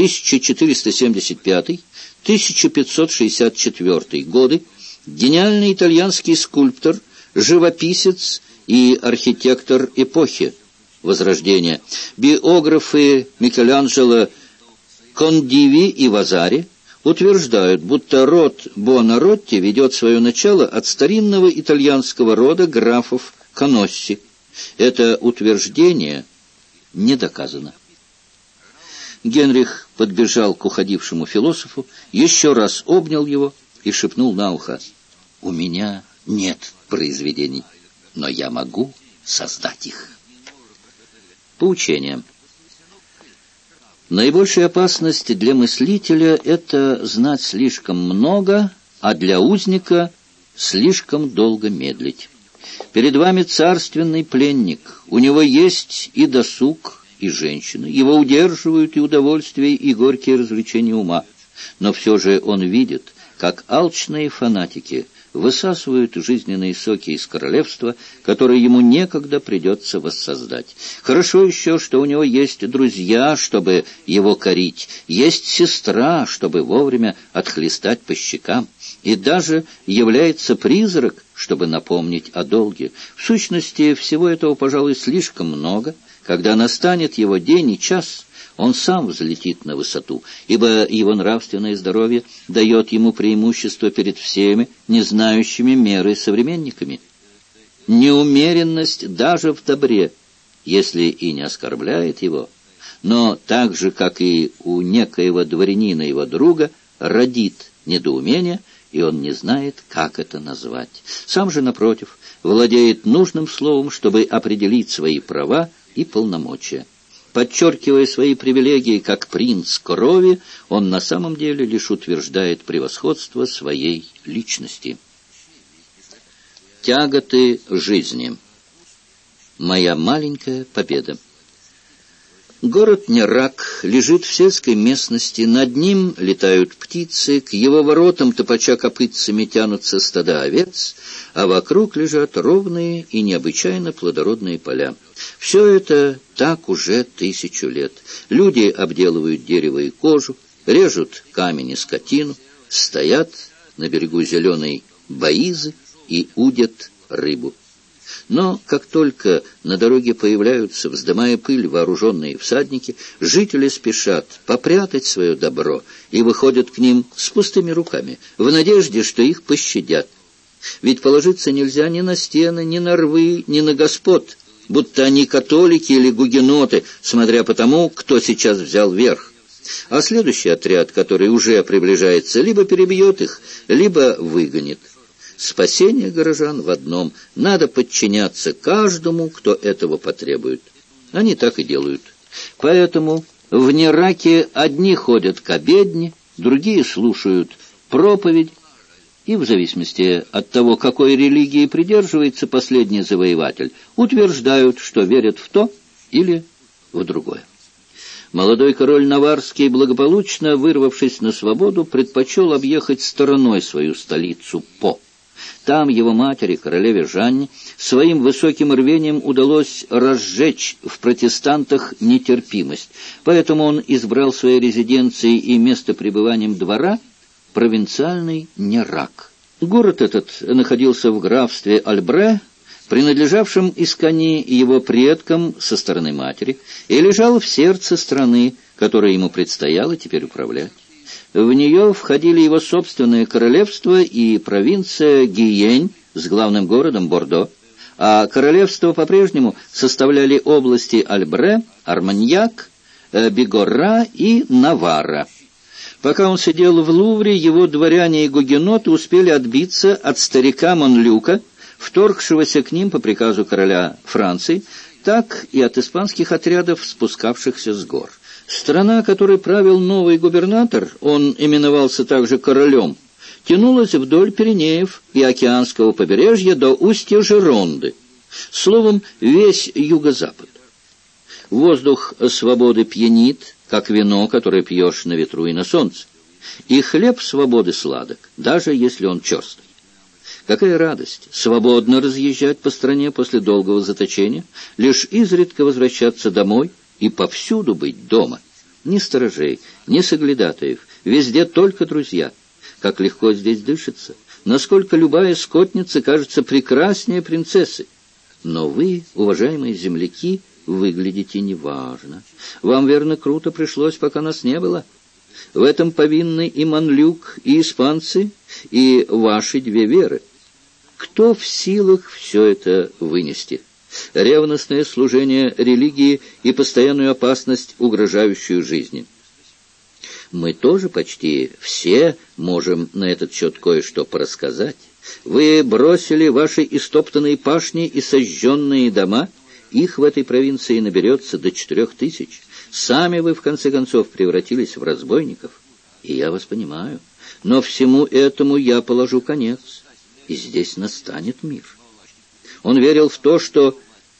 1475-1564 годы, гениальный итальянский скульптор, живописец и архитектор эпохи Возрождения. Биографы Микеланджело Кондиви и Вазари утверждают, будто род Буонаротти ведет свое начало от старинного итальянского рода графов Каносси. Это утверждение не доказано. Генрих подбежал к уходившему философу, еще раз обнял его и шепнул на ухо: «У меня нет произведений, но я могу создать их». Поучение. Наибольшая опасность для мыслителя — это знать слишком много, а для узника — слишком долго медлить. Перед вами царственный пленник, у него есть и досуг, и женщины, его удерживают и удовольствие, и горькие развлечения ума. Но все же он видит, как алчные фанатики высасывают жизненные соки из королевства, которое ему некогда придется воссоздать. Хорошо еще, что у него есть друзья, чтобы его корить, есть сестра, чтобы вовремя отхлестать по щекам, и даже является призрак, чтобы напомнить о долге. В сущности, всего этого, пожалуй, слишком много. Когда настанет его день и час, он сам взлетит на высоту, ибо его нравственное здоровье дает ему преимущество перед всеми, не знающими меры современниками. Неумеренность даже в добре, если и не оскорбляет его, но так же, как и у некоего дворянина его друга, родит недоумение, и он не знает, как это назвать. Сам же, напротив, владеет нужным словом, чтобы определить свои права и полномочия. Подчеркивая свои привилегии как принц крови, он на самом деле лишь утверждает превосходство своей личности. Тяготы жизни. Моя маленькая победа. Город Нерак лежит в сельской местности, над ним летают птицы, к его воротам топача копытцами тянутся стада овец, а вокруг лежат ровные и необычайно плодородные поля. Все это так уже 1000 лет. Люди обделывают дерево и кожу, режут камень и скотину, стоят на берегу зеленой баизы и удят рыбу. Но как только на дороге появляются, вздымая пыль, вооруженные всадники, жители спешат попрятать свое добро и выходят к ним с пустыми руками, в надежде, что их пощадят. Ведь положиться нельзя ни на стены, ни на рвы, ни на господ, будто они католики или гугеноты, смотря по тому, кто сейчас взял верх. А следующий отряд, который уже приближается, либо перебьет их, либо выгонит. Спасение горожан в одном — надо подчиняться каждому, кто этого потребует. Они так и делают. Поэтому в Нераке одни ходят к обедне, другие слушают проповедь, и в зависимости от того, какой религии придерживается последний завоеватель, утверждают, что верят в то или в другое. Молодой король Наварский, благополучно вырвавшись на свободу, предпочел объехать стороной свою столицу По. Там его матери, королеве Жанне, своим высоким рвением удалось разжечь в протестантах нетерпимость, поэтому он избрал своей резиденцией и местопребыванием двора провинциальный Нерак. Город этот находился в графстве Альбре, принадлежавшем Искани его предкам со стороны матери, и лежал в сердце страны, которой ему предстояло теперь управлять. В нее входили его собственное королевство и провинция Гиень с главным городом Бордо, а королевство по-прежнему составляли области Альбре, Арманьяк, Бигорра и Наварра. Пока он сидел в Лувре, его дворяне и гугеноты успели отбиться от старика Монлюка, вторгшегося к ним по приказу короля Франции, так и от испанских отрядов, спускавшихся с гор. Страна, которой правил новый губернатор, он именовался также королем, тянулась вдоль Пиренеев и океанского побережья до устья Жеронды, словом, весь юго-запад. Воздух свободы пьянит, как вино, которое пьешь на ветру и на солнце, и хлеб свободы сладок, даже если он черствый. Какая радость свободно разъезжать по стране после долгого заточения, лишь изредка возвращаться домой и повсюду быть дома. Ни сторожей, ни соглядатаев, везде только друзья. Как легко здесь дышится, насколько любая скотница кажется прекраснее принцессы. Но вы, уважаемые земляки, выглядите неважно. Вам, верно, круто пришлось, пока нас не было. В этом повинны и Монлюк, и испанцы, и ваши две веры. Кто в силах все это вынести? Ревностное служение религии и постоянную опасность, угрожающую жизни. Мы тоже почти все можем на этот счет кое-что порассказать. Вы бросили ваши истоптанные пашни и сожженные дома, их в этой провинции наберется до 4000. Сами вы, в конце концов, превратились в разбойников. И я вас понимаю. Но всему этому я положу конец, и здесь настанет мир. Он верил в то, что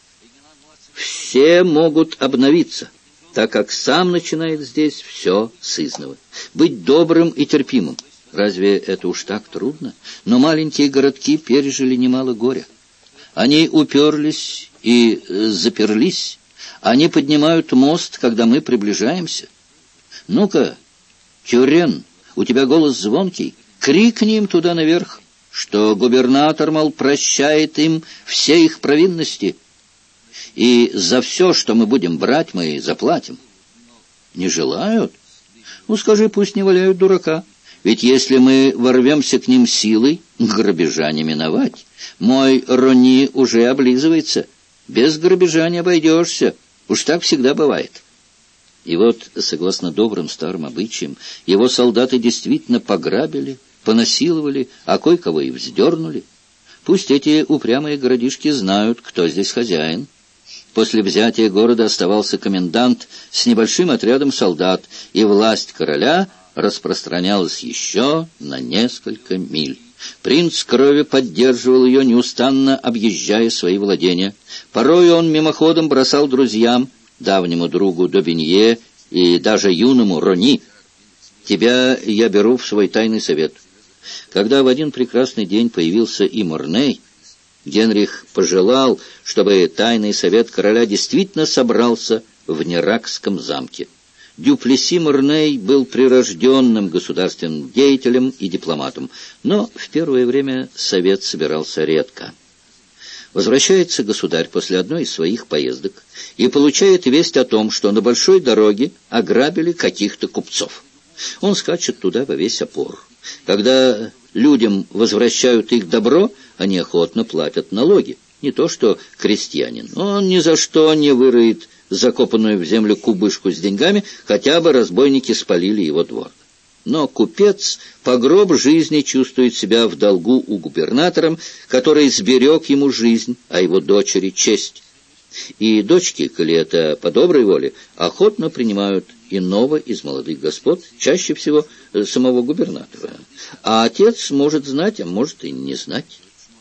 все могут обновиться, так как сам начинает здесь все сызново. Быть добрым и терпимым. Разве это уж так трудно? Но маленькие городки пережили немало горя. Они уперлись и заперлись. Они поднимают мост, когда мы приближаемся. Ну-ка, Тюрен, у тебя голос звонкий, крикни им туда наверх, что губернатор, мол, прощает им все их провинности, и за все, что мы будем брать, мы заплатим. Не желают? Ну, скажи, пусть не валяют дурака. Ведь если мы ворвемся к ним силой, грабежа не миновать. Мой Рони уже облизывается. Без грабежа не обойдешься. Уж так всегда бывает. И вот, согласно добрым старым обычаям, его солдаты действительно пограбили, понасиловали, а кое-кого и вздернули. Пусть эти упрямые городишки знают, кто здесь хозяин. После взятия города оставался комендант с небольшим отрядом солдат, и власть короля распространялась еще на несколько миль. Принц крови поддерживал ее, неустанно объезжая свои владения. Порой он мимоходом бросал друзьям, давнему другу Добинье и даже юному Рони: «Тебя я беру в свой тайный совет». Когда в один прекрасный день появился и Морней, Генрих пожелал, чтобы тайный совет короля действительно собрался в Неракском замке. Дюплесси Морней был прирожденным государственным деятелем и дипломатом, но в первое время совет собирался редко. Возвращается государь после одной из своих поездок и получает весть о том, что на большой дороге ограбили каких-то купцов. Он скачет туда во весь опор. Когда людям возвращают их добро, они охотно платят налоги. Не то что крестьянин. Он ни за что не выроет закопанную в землю кубышку с деньгами, хотя бы разбойники спалили его двор. Но купец по гроб жизни чувствует себя в долгу у губернатора, который сберег ему жизнь, а его дочери честь. И дочки, коли это по доброй воле, охотно принимают иного из молодых господ, чаще всего самого губернатора. А отец может знать, а может и не знать.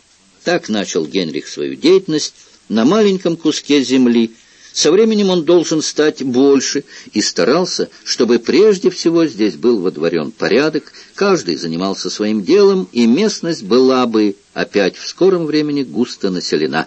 Так начал Генрих свою деятельность на маленьком куске земли. Со временем он должен стать больше, и старался, чтобы прежде всего здесь был водворен порядок, каждый занимался своим делом, и местность была бы опять в скором времени густо населена.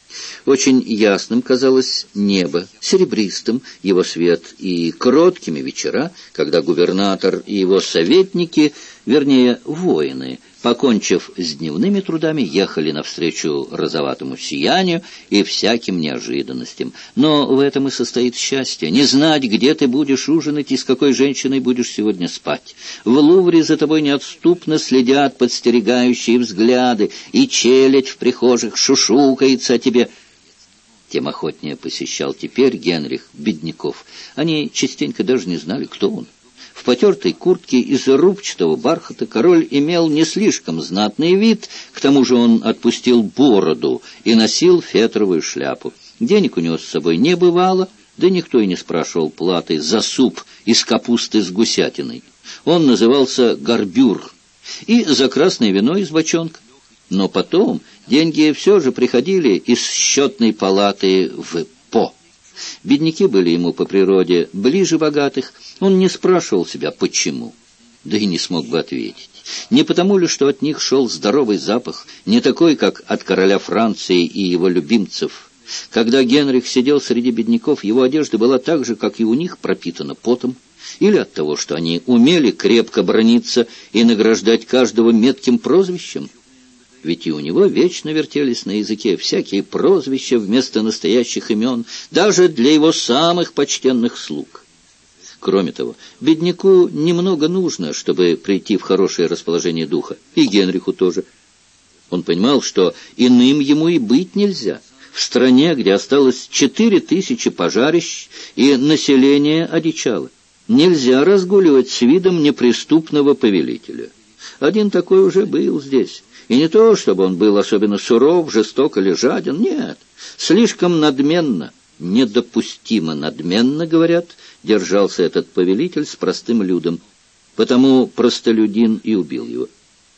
Очень ясным казалось небо, серебристым его свет и кроткими вечера, когда губернатор и его советники, вернее, воины, покончив с дневными трудами, ехали навстречу розоватому сиянию и всяким неожиданностям. Но в этом и состоит счастье — не знать, где ты будешь ужинать и с какой женщиной будешь сегодня спать. В Лувре за тобой неотступно следят подстерегающие взгляды, и челядь в прихожих шушукается о тебе. Тем охотнее посещал теперь Генрих бедняков. Они частенько даже не знали, кто он. В потертой куртке из рубчатого бархата король имел не слишком знатный вид, к тому же он отпустил бороду и носил фетровую шляпу. Денег у него с собой не бывало, да никто и не спрашивал платы за суп из капусты с гусятиной. Он назывался горбюр, и за красное вино из бочонка. Но потом деньги все же приходили из счетной палаты в По. Бедняки были ему по природе ближе богатых. Он не спрашивал себя, почему, да и не смог бы ответить. Не потому ли, что от них шел здоровый запах, не такой, как от короля Франции и его любимцев. Когда Генрих сидел среди бедняков, его одежда была так же, как и у них, пропитана потом. Или от того, что они умели крепко браниться и награждать каждого метким прозвищем. Ведь и у него вечно вертелись на языке всякие прозвища вместо настоящих имен, даже для его самых почтенных слуг. Кроме того, бедняку немного нужно, чтобы прийти в хорошее расположение духа, и Генриху тоже. Он понимал, что иным ему и быть нельзя. В стране, где осталось 4000 пожарищ и население одичало, нельзя разгуливать с видом неприступного повелителя. Один такой уже был здесь. И не то, чтобы он был особенно суров, жесток или жаден, нет. Слишком надменно, недопустимо надменно, говорят, держался этот повелитель с простым людом. Потому простолюдин и убил его.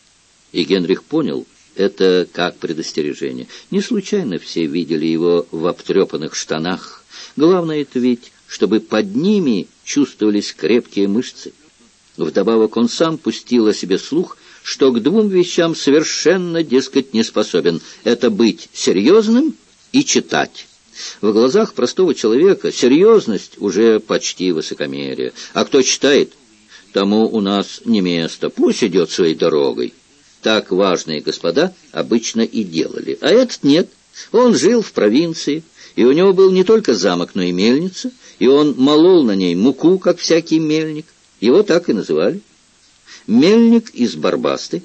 И Генрих понял это как предостережение. Не случайно все видели его в обтрепанных штанах. Главное это ведь, чтобы под ними чувствовались крепкие мышцы. Вдобавок он сам пустил о себе слух, что к двум вещам совершенно, дескать, не способен. Это быть серьезным и читать. В глазах простого человека серьезность уже почти высокомерие. А кто читает, тому у нас не место, пусть идет своей дорогой. Так важные господа обычно и делали. А этот нет. Он жил в провинции, и у него был не только замок, но и мельница, и он молол на ней муку, как всякий мельник. Его так и называли. Мельник из Барбасты.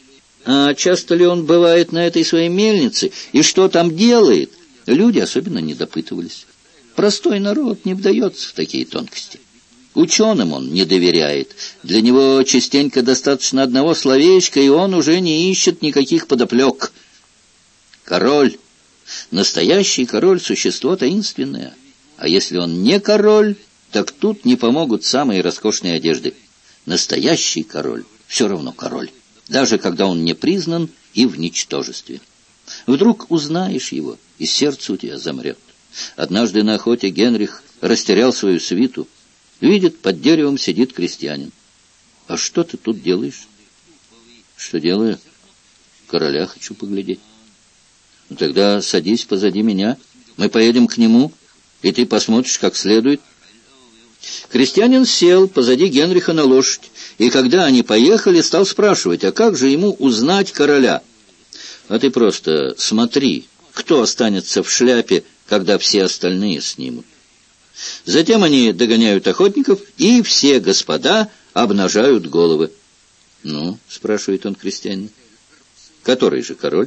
А часто ли он бывает на этой своей мельнице, и что там делает, люди особенно не допытывались. Простой народ не вдается в такие тонкости. Ученым он не доверяет. Для него частенько достаточно одного словечка, и он уже не ищет никаких подоплек. Король, настоящий король, существо таинственное. А если он не король, так тут не помогут самые роскошные одежды. Настоящий король все равно король, даже когда он не признан и в ничтожестве. Вдруг узнаешь его, и сердце у тебя замрет. Однажды на охоте Генрих растерял свою свиту. Видит, под деревом сидит крестьянин. «А что ты тут делаешь?» «Что делаю? Короля хочу поглядеть». «Ну, тогда садись позади меня, мы поедем к нему, и ты посмотришь как следует». Крестьянин сел позади Генриха на лошадь, и когда они поехали, стал спрашивать, а как же ему узнать короля? «А ты просто смотри, кто останется в шляпе, когда все остальные снимут». Затем они догоняют охотников, и все господа обнажают головы. «Ну, — спрашивает он крестьянина, — который же король?»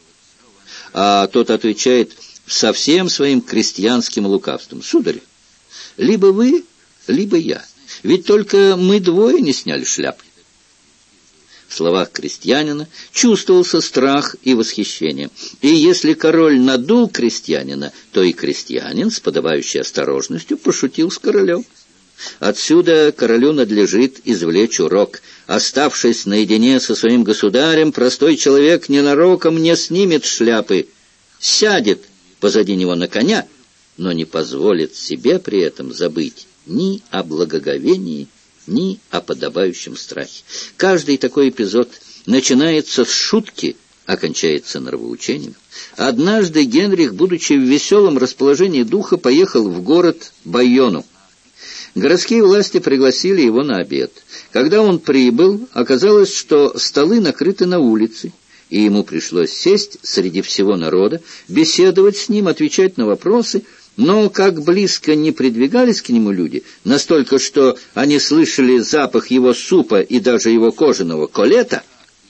А тот отвечает со всем своим крестьянским лукавством: «Сударь, либо вы, либо я, ведь только мы двое не сняли шляпы». В словах крестьянина чувствовался страх и восхищение. И если король надул крестьянина, то и крестьянин с подобающей осторожностью пошутил с королем. Отсюда королю надлежит извлечь урок. Оставшись наедине со своим государем, простой человек ненароком не снимет шляпы, сядет позади него на коня, но не позволит себе при этом забыть ни о благоговении, ни о подобающем страхе. Каждый такой эпизод начинается с шутки, окончается нравоучением. Однажды Генрих, будучи в веселом расположении духа, поехал в город Байону. Городские власти пригласили его на обед. Когда он прибыл, оказалось, что столы накрыты на улице, и ему пришлось сесть среди всего народа, беседовать с ним, отвечать на вопросы. Но как близко не придвигались к нему люди, настолько, что они слышали запах его супа и даже его кожаного колета,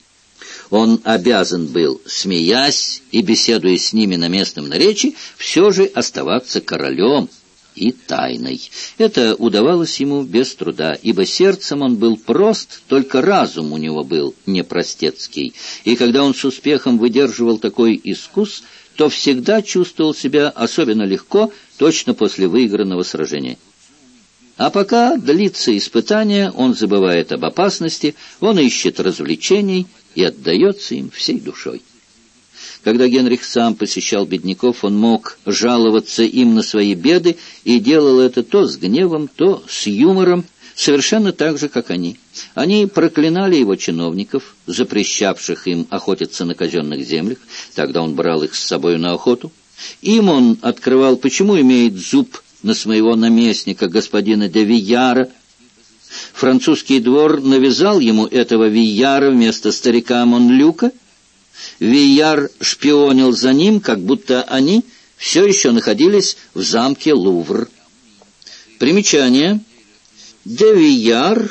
он обязан был, смеясь и беседуя с ними на местном наречии, все же оставаться королем и тайной. Это удавалось ему без труда, ибо сердцем он был прост, только разум у него был непростецкий. И когда он с успехом выдерживал такой искус, то всегда чувствовал себя особенно легко, точно после выигранного сражения. А пока длится испытание, он забывает об опасности, он ищет развлечений и отдается им всей душой. Когда Генрих сам посещал бедняков, он мог жаловаться им на свои беды и делал это то с гневом, то с юмором, совершенно так же, как они. Они проклинали его чиновников, запрещавших им охотиться на казенных землях, тогда он брал их с собой на охоту. Им он открывал, почему имеет зуб на своего наместника, господина де Вияра. Французский двор навязал ему этого Вияра вместо старика Монлюка. Вияр шпионил за ним, как будто они все еще находились в замке Лувр. Примечание. Де Вияр,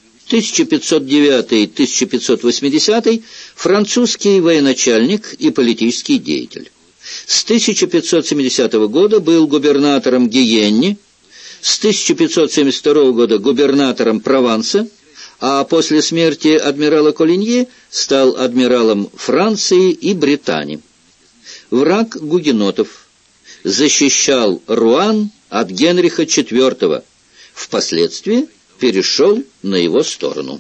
1509-1580, французский военачальник и политический деятель. С 1570 года был губернатором Гиенни, с 1572 года губернатором Прованса, а после смерти адмирала Колинье стал адмиралом Франции и Британии. Враг гугенотов, защищал Руан от Генриха IV, впоследствии перешел на его сторону.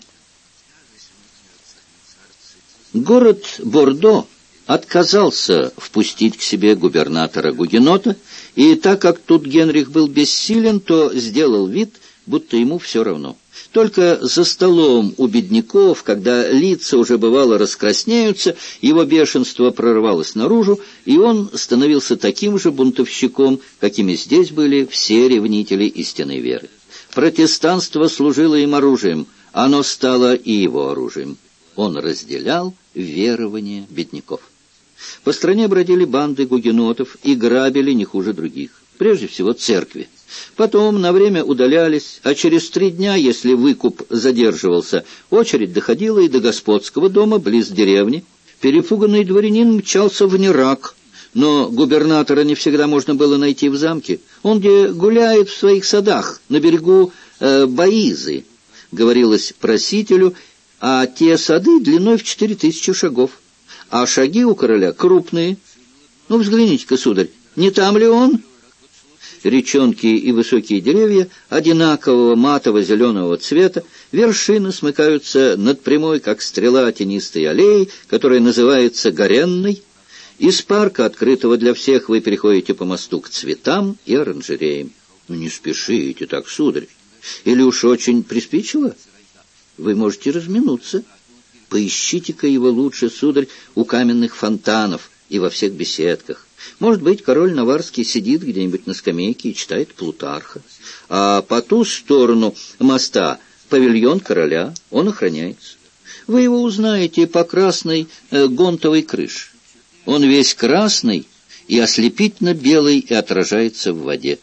Город Бордо отказался впустить к себе губернатора-гугенота, и так как тут Генрих был бессилен, то сделал вид, будто ему все равно. Только за столом у бедняков, когда лица уже бывало раскраснеются, его бешенство прорвалось наружу, и он становился таким же бунтовщиком, какими здесь были все ревнители истинной веры. Протестанство служило им оружием, оно стало и его оружием. Он разделял верования бедняков. По стране бродили банды гугенотов и грабили не хуже других. Прежде всего церкви. Потом на время удалялись, а через 3 дня, если выкуп задерживался, очередь доходила и до господского дома близ деревни. Перепуганный дворянин мчался в Нерак, Но губернатора не всегда можно было найти в замке. Он где гуляет в своих садах на берегу Баизы, говорилось просителю, а те сады длиной в 4000 шагов. А шаги у короля крупные. Ну, взгляните-ка, сударь, не там ли он? Речонки и высокие деревья одинакового матово-зеленого цвета, вершины смыкаются над прямой, как стрела, тенистой аллеей, которая называется Горенной. Из парка, открытого для всех, вы переходите по мосту к цветам и оранжереям. Ну, не спешите так, сударь. Или уж очень приспичило? Вы можете разминуться. Поищите-ка его лучше, сударь, у каменных фонтанов и во всех беседках. Может быть, король Наварский сидит где-нибудь на скамейке и читает Плутарха. А по ту сторону моста павильон короля, он охраняется. Вы его узнаете по красной гонтовой крыше. Он весь красный и ослепительно белый и отражается в воде.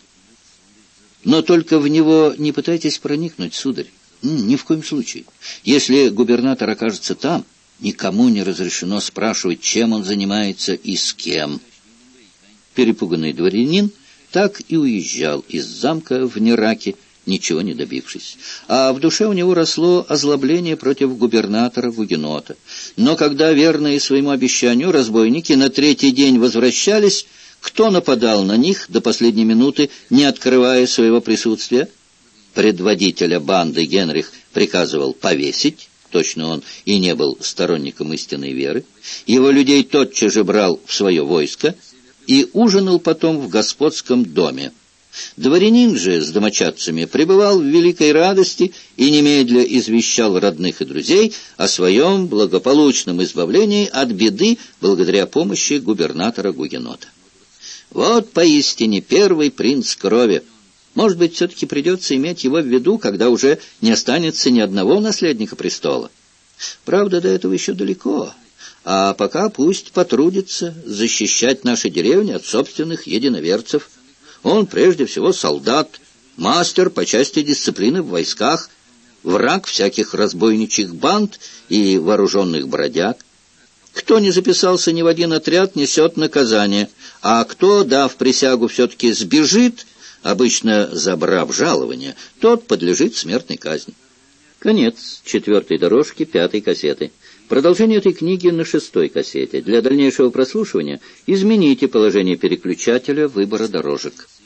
Но только в него не пытайтесь проникнуть, сударь. Ни в коем случае. Если губернатор окажется там, никому не разрешено спрашивать, чем он занимается и с кем. Перепуганный дворянин так и уезжал из замка в Нераке, ничего не добившись. А в душе у него росло озлобление против губернатора Гугенота. Но когда, верные своему обещанию, разбойники на третий день возвращались, кто нападал на них до последней минуты, не открывая своего присутствия? Предводителя банды Генрих приказывал повесить, точно он и не был сторонником истинной веры. Его людей тотчас же брал в свое войско и ужинал потом в господском доме. Дворянин же с домочадцами пребывал в великой радости и немедля извещал родных и друзей о своем благополучном избавлении от беды благодаря помощи губернатора Гугенота. Вот поистине первый принц крови. Может быть, все-таки придется иметь его в виду, когда уже не останется ни одного наследника престола. Правда, до этого еще далеко. А пока пусть потрудится защищать наши деревни от собственных единоверцев. Он прежде всего солдат, мастер по части дисциплины в войсках, враг всяких разбойничьих банд и вооруженных бродяг. Кто не записался ни в один отряд, несет наказание, а кто, дав присягу, все-таки сбежит, обычно забрав жалование, тот подлежит смертной казни. Конец 4-й дорожки 5-й кассеты. Продолжение этой книги на 6-й кассете. Для дальнейшего прослушивания измените положение переключателя выбора дорожек.